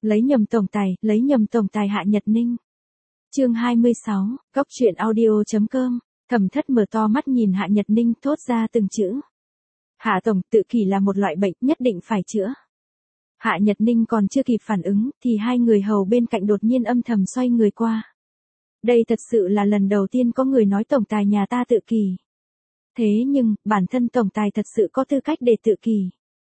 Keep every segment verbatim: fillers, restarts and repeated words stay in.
Lấy nhầm tổng tài, lấy nhầm tổng tài Hạ Nhật Ninh. Chương hai mươi sáu, Góc truyện audio.com. Thẩm Thất mở to mắt nhìn Hạ Nhật Ninh thốt ra từng chữ. Hạ tổng, tự kỷ là một loại bệnh, nhất định phải chữa. Hạ Nhật Ninh còn chưa kịp phản ứng, thì hai người hầu bên cạnh đột nhiên âm thầm xoay người qua. Đây thật sự là lần đầu tiên có người nói tổng tài nhà ta tự kỷ. Thế nhưng, bản thân tổng tài thật sự có tư cách để tự kỷ.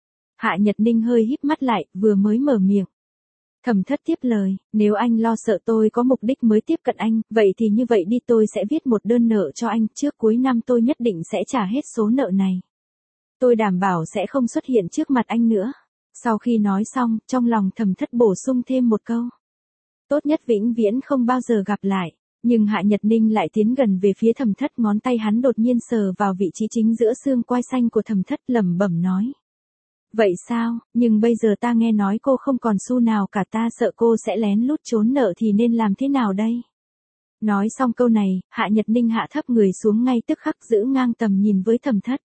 Hạ Nhật Ninh hơi híp mắt lại, vừa mới mở miệng. Thẩm Thất tiếp lời, nếu anh lo sợ tôi có mục đích mới tiếp cận anh, vậy thì như vậy đi, tôi sẽ viết một đơn nợ cho anh, trước cuối năm tôi nhất định sẽ trả hết số nợ này. Tôi đảm bảo sẽ không xuất hiện trước mặt anh nữa. Sau khi nói xong, trong lòng Thẩm Thất bổ sung thêm một câu. Tốt nhất vĩnh viễn không bao giờ gặp lại. Nhưng Hạ Nhật Ninh lại tiến gần về phía Thẩm Thất, ngón tay hắn đột nhiên sờ vào vị trí chính giữa xương quai xanh của Thẩm Thất, lẩm bẩm nói. Vậy sao, nhưng bây giờ ta nghe nói cô không còn xu nào cả, ta sợ cô sẽ lén lút trốn nợ thì nên làm thế nào đây? Nói xong câu này, Hạ Nhật Ninh hạ thấp người xuống ngay tức khắc, giữ ngang tầm nhìn với Thẩm Thất.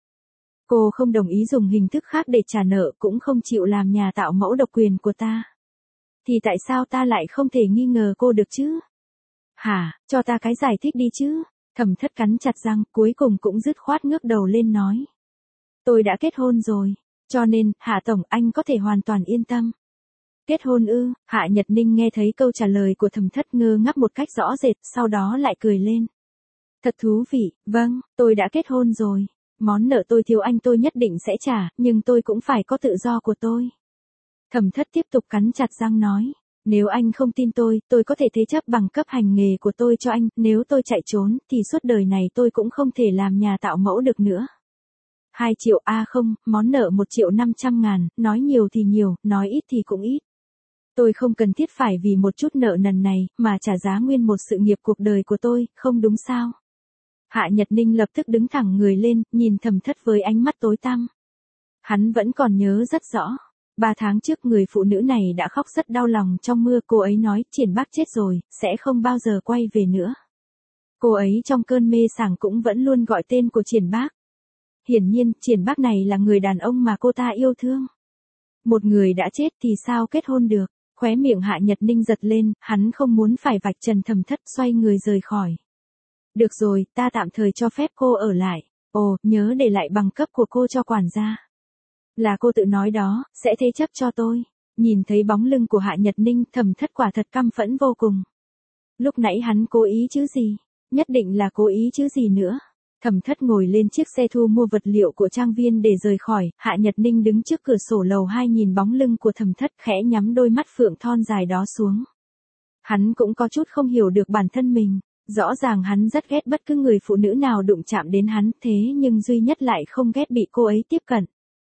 Cô không đồng ý dùng hình thức khác để trả nợ, cũng không chịu làm nhà tạo mẫu độc quyền của ta. Thì tại sao ta lại không thể nghi ngờ cô được chứ? Hả, cho ta cái giải thích đi chứ. Thẩm Thất cắn chặt răng, cuối cùng cũng dứt khoát ngước đầu lên nói. Tôi đã kết hôn rồi, cho nên, Hạ tổng, anh có thể hoàn toàn yên tâm. Kết hôn ư? Hạ Nhật Ninh nghe thấy câu trả lời của Thẩm Thất ngơ ngác một cách rõ rệt, sau đó lại cười lên. Thật thú vị, vâng, tôi đã kết hôn rồi. Món nợ tôi thiếu anh tôi nhất định sẽ trả, nhưng tôi cũng phải có tự do của tôi. Thẩm Thất tiếp tục cắn chặt răng nói. Nếu anh không tin tôi, tôi có thể thế chấp bằng cấp hành nghề của tôi cho anh, nếu tôi chạy trốn, thì suốt đời này tôi cũng không thể làm nhà tạo mẫu được nữa. Hai triệu a à không, món nợ một triệu năm trăm ngàn, nói nhiều thì nhiều, nói ít thì cũng ít. Tôi không cần thiết phải vì một chút nợ nần này, mà trả giá nguyên một sự nghiệp cuộc đời của tôi, không đúng sao? Hạ Nhật Ninh lập tức đứng thẳng người lên, nhìn Thẩm Thất với ánh mắt tối tăm. Hắn vẫn còn nhớ rất rõ. Ba tháng trước người phụ nữ này đã khóc rất đau lòng trong mưa, cô ấy nói Triển Bác chết rồi, sẽ không bao giờ quay về nữa. Cô ấy trong cơn mê sảng cũng vẫn luôn gọi tên của Triển Bác. Hiển nhiên, Triển Bác này là người đàn ông mà cô ta yêu thương. Một người đã chết thì sao kết hôn được? Khóe miệng Hạ Nhật Ninh giật lên, hắn không muốn phải vạch trần Thẩm Thất, xoay người rời khỏi. Được rồi, ta tạm thời cho phép cô ở lại. Ồ, nhớ để lại bằng cấp của cô cho quản gia. Là cô tự nói đó, sẽ thế chấp cho tôi. Nhìn thấy bóng lưng của Hạ Nhật Ninh, Thẩm Thất quả thật căm phẫn vô cùng. Lúc nãy hắn cố ý chứ gì? Nhất định là cố ý chứ gì nữa. Thẩm Thất ngồi lên chiếc xe thu mua vật liệu của trang viên để rời khỏi, Hạ Nhật Ninh đứng trước cửa sổ lầu hai nhìn bóng lưng của Thẩm Thất, khẽ nhắm đôi mắt phượng thon dài đó xuống. Hắn cũng có chút không hiểu được bản thân mình. Rõ ràng hắn rất ghét bất cứ người phụ nữ nào đụng chạm đến hắn, thế nhưng duy nhất lại không ghét bị cô ấy tiếp cận.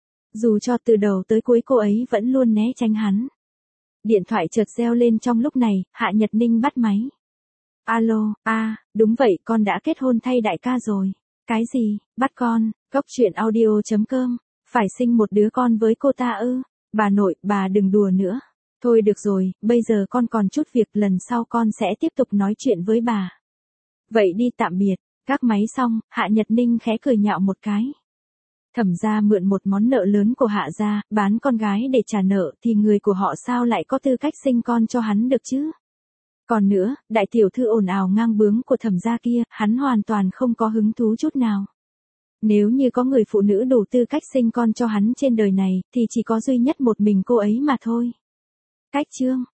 Dù cho từ đầu tới cuối cô ấy vẫn luôn né tránh hắn. Điện thoại chợt reo lên trong lúc này, Hạ Nhật Ninh bắt máy. Alo, a, à, đúng vậy, con đã kết hôn thay đại ca rồi. Cái gì, bắt con, Góc truyện audio.com, phải sinh một đứa con với cô ta ư? Bà nội, bà đừng đùa nữa. Thôi được rồi, bây giờ con còn chút việc, lần sau con sẽ tiếp tục nói chuyện với bà. Vậy đi, tạm biệt. Gác máy xong, Hạ Nhật Ninh khẽ cười nhạo một cái. Thẩm gia mượn một món nợ lớn của Hạ gia, bán con gái để trả nợ, thì người của họ sao lại có tư cách sinh con cho hắn được chứ? Còn nữa, đại tiểu thư ồn ào ngang bướng của Thẩm gia kia, hắn hoàn toàn không có hứng thú chút nào. Nếu như có người phụ nữ đủ tư cách sinh con cho hắn trên đời này, thì chỉ có duy nhất một mình cô ấy mà thôi. Cách chương